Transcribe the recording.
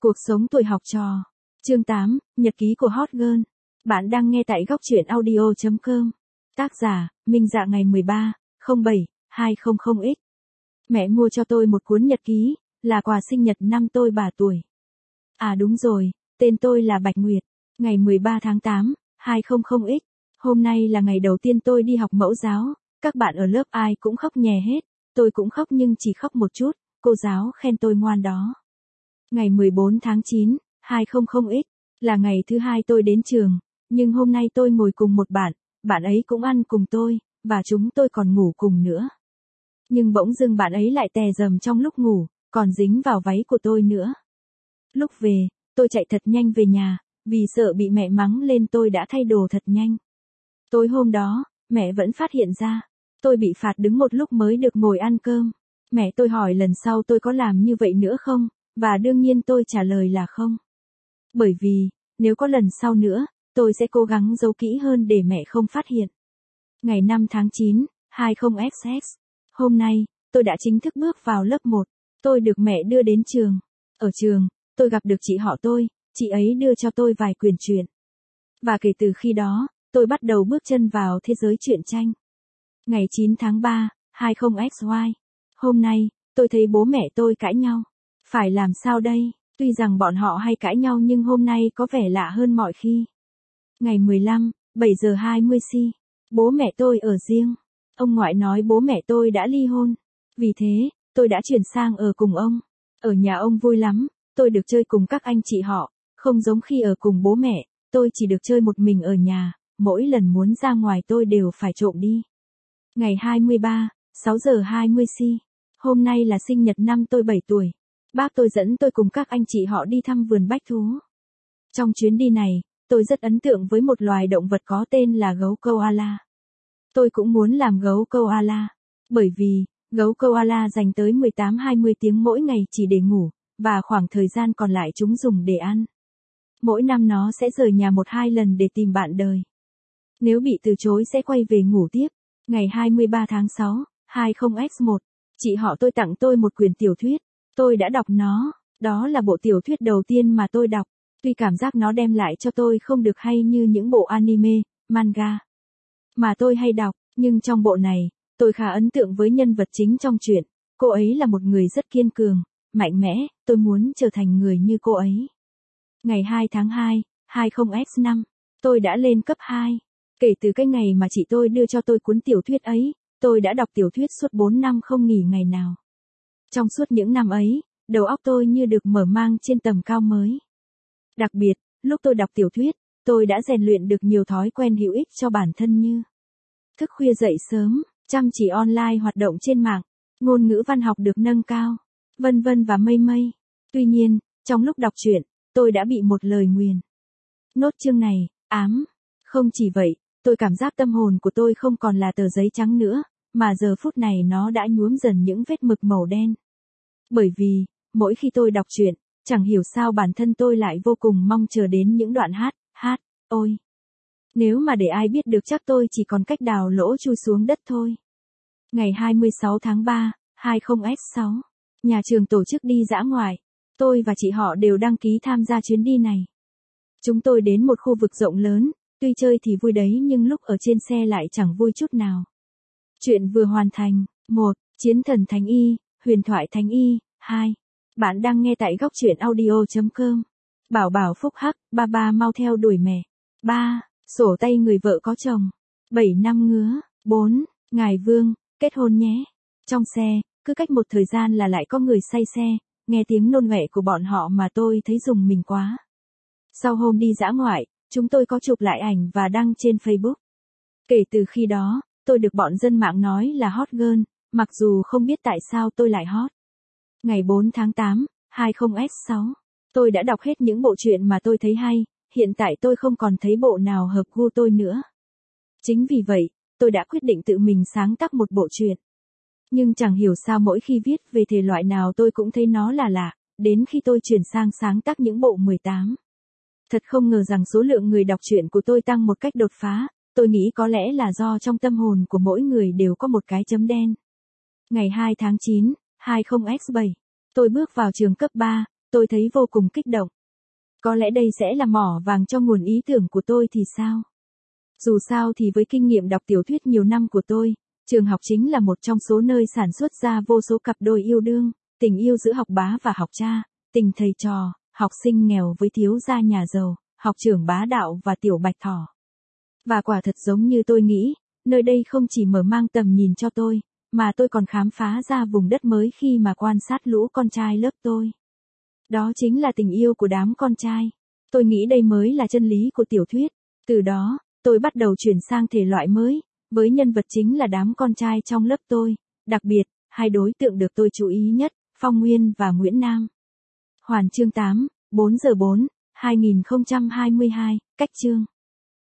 Cuộc sống tuổi học trò. Chương 8, Nhật ký của Hot Girl. Bạn đang nghe tại góc truyện audio.com. Tác giả, Minh Dạ ngày 13/07/200X. Mẹ mua cho tôi một cuốn nhật ký, là quà sinh nhật năm tôi 3 tuổi. À đúng rồi, tên tôi là Bạch Nguyệt. Ngày 13 tháng 8, 200X. Hôm nay là ngày đầu tiên tôi đi học mẫu giáo, các bạn ở lớp ai cũng khóc nhè hết, tôi cũng khóc nhưng chỉ khóc một chút, cô giáo khen tôi ngoan đó. Ngày 14 tháng 9, 200X, là ngày thứ hai tôi đến trường, nhưng hôm nay tôi ngồi cùng một bạn ấy cũng ăn cùng tôi, và chúng tôi còn ngủ cùng nữa. Nhưng bỗng dưng bạn ấy lại tè dầm trong lúc ngủ, còn dính vào váy của tôi nữa. Lúc về, tôi chạy thật nhanh về nhà, vì sợ bị mẹ mắng lên tôi đã thay đồ thật nhanh. Tối hôm đó, mẹ vẫn phát hiện ra, tôi bị phạt đứng một lúc mới được ngồi ăn cơm. Mẹ tôi hỏi lần sau tôi có làm như vậy nữa không, và đương nhiên tôi trả lời là không. Bởi vì, nếu có lần sau nữa, tôi sẽ cố gắng giấu kỹ hơn để mẹ không phát hiện. Ngày 5 tháng 9, 20XX. Hôm nay, tôi đã chính thức bước vào lớp 1. Tôi được mẹ đưa đến trường. Ở trường, tôi gặp được chị họ tôi, chị ấy đưa cho tôi vài quyển truyện. Và kể từ khi đó, tôi bắt đầu bước chân vào thế giới truyện tranh. Ngày 9 tháng 3, 20XY. Hôm nay, tôi thấy bố mẹ tôi cãi nhau. Phải làm sao đây? Tuy rằng bọn họ hay cãi nhau nhưng hôm nay có vẻ lạ hơn mọi khi. Ngày 15, 7:20. Bố mẹ tôi ở riêng. Ông ngoại nói bố mẹ tôi đã ly hôn. Vì thế, tôi đã chuyển sang ở cùng ông. Ở nhà ông vui lắm, tôi được chơi cùng các anh chị họ, không giống khi ở cùng bố mẹ, tôi chỉ được chơi một mình ở nhà, mỗi lần muốn ra ngoài tôi đều phải trộm đi. Ngày 23, 6:20. Hôm nay là sinh nhật năm tôi 7 tuổi. Bác tôi dẫn tôi cùng các anh chị họ đi thăm vườn bách thú. Trong chuyến đi này, tôi rất ấn tượng với một loài động vật có tên là gấu koala. Tôi cũng muốn làm gấu koala, bởi vì, gấu koala dành tới 18-20 tiếng mỗi ngày chỉ để ngủ, và khoảng thời gian còn lại chúng dùng để ăn. Mỗi năm nó sẽ rời nhà 1-2 lần để tìm bạn đời. Nếu bị từ chối sẽ quay về ngủ tiếp. Ngày 23 tháng 6, 20X1, chị họ tôi tặng tôi một quyển tiểu thuyết. Tôi đã đọc nó, đó là bộ tiểu thuyết đầu tiên mà tôi đọc. Tuy cảm giác nó đem lại cho tôi không được hay như những bộ anime, manga mà tôi hay đọc, nhưng trong bộ này, tôi khá ấn tượng với nhân vật chính trong truyện. Cô ấy là một người rất kiên cường, mạnh mẽ, tôi muốn trở thành người như cô ấy. Ngày 2 tháng 2, 20X5, tôi đã lên cấp 2. Kể từ cái ngày mà chị tôi đưa cho tôi cuốn tiểu thuyết ấy, tôi đã đọc tiểu thuyết suốt 4 năm không nghỉ ngày nào. Trong suốt những năm ấy, đầu óc tôi như được mở mang trên tầm cao mới. Đặc biệt, lúc tôi đọc tiểu thuyết, tôi đã rèn luyện được nhiều thói quen hữu ích cho bản thân như thức khuya dậy sớm, chăm chỉ online hoạt động trên mạng, ngôn ngữ văn học được nâng cao, vân vân và mây mây. Tuy nhiên, trong lúc đọc truyện, tôi đã bị một lời nguyền. Nốt chương này, ám. Không chỉ vậy, tôi cảm giác tâm hồn của tôi không còn là tờ giấy trắng nữa, mà giờ phút này nó đã nhuốm dần những vết mực màu đen. Bởi vì, mỗi khi tôi đọc truyện, chẳng hiểu sao bản thân tôi lại vô cùng mong chờ đến những đoạn hát, ôi. Nếu mà để ai biết được chắc tôi chỉ còn cách đào lỗ chui xuống đất thôi. Ngày 26 tháng 3, 20X6, nhà trường tổ chức đi dã ngoại. Tôi và chị họ đều đăng ký tham gia chuyến đi này. Chúng tôi đến một khu vực rộng lớn, tuy chơi thì vui đấy nhưng lúc ở trên xe lại chẳng vui chút nào. Chuyện vừa hoàn thành. 1. Chiến thần Thánh Y, huyền thoại Thánh Y. 2. Bạn đang nghe tại góc truyện audio.com. Bảo bảo phúc hắc, ba mau theo đuổi mẹ. 3. Sổ tay người vợ có chồng. 7 năm ngứa. 4. Ngài Vương, kết hôn nhé. Trong xe, cứ cách một thời gian là lại có người say xe, nghe tiếng nôn ọe của bọn họ mà tôi thấy rùng mình quá. Sau hôm đi dã ngoại, chúng tôi có chụp lại ảnh và đăng trên Facebook. Kể từ khi đó, tôi được bọn dân mạng nói là hot girl, mặc dù không biết tại sao tôi lại hot. Ngày 4 tháng 8, 20X6, tôi đã đọc hết những bộ truyện mà tôi thấy hay, hiện tại tôi không còn thấy bộ nào hợp gu tôi nữa. Chính vì vậy, tôi đã quyết định tự mình sáng tác một bộ truyện. Nhưng chẳng hiểu sao mỗi khi viết về thể loại nào tôi cũng thấy nó là lạ, đến khi tôi chuyển sang sáng tác những bộ 18. Thật không ngờ rằng số lượng người đọc truyện của tôi tăng một cách đột phá, tôi nghĩ có lẽ là do trong tâm hồn của mỗi người đều có một cái chấm đen. Ngày 2 tháng 9, 20X7, tôi bước vào trường cấp 3, tôi thấy vô cùng kích động. Có lẽ đây sẽ là mỏ vàng cho nguồn ý tưởng của tôi thì sao? Dù sao thì với kinh nghiệm đọc tiểu thuyết nhiều năm của tôi, trường học chính là một trong số nơi sản xuất ra vô số cặp đôi yêu đương, tình yêu giữa học bá và học cha, tình thầy trò, học sinh nghèo với thiếu gia nhà giàu, học trưởng bá đạo và tiểu bạch thỏ. Và quả thật giống như tôi nghĩ, nơi đây không chỉ mở mang tầm nhìn cho tôi, mà tôi còn khám phá ra vùng đất mới khi mà quan sát lũ con trai lớp tôi. Đó chính là tình yêu của đám con trai. Tôi nghĩ đây mới là chân lý của tiểu thuyết. Từ đó, tôi bắt đầu chuyển sang thể loại mới, với nhân vật chính là đám con trai trong lớp tôi. Đặc biệt, hai đối tượng được tôi chú ý nhất, Phong Nguyên và Nguyễn Nam. Hoàn chương 8, 4 giờ 4, 2022, cách chương.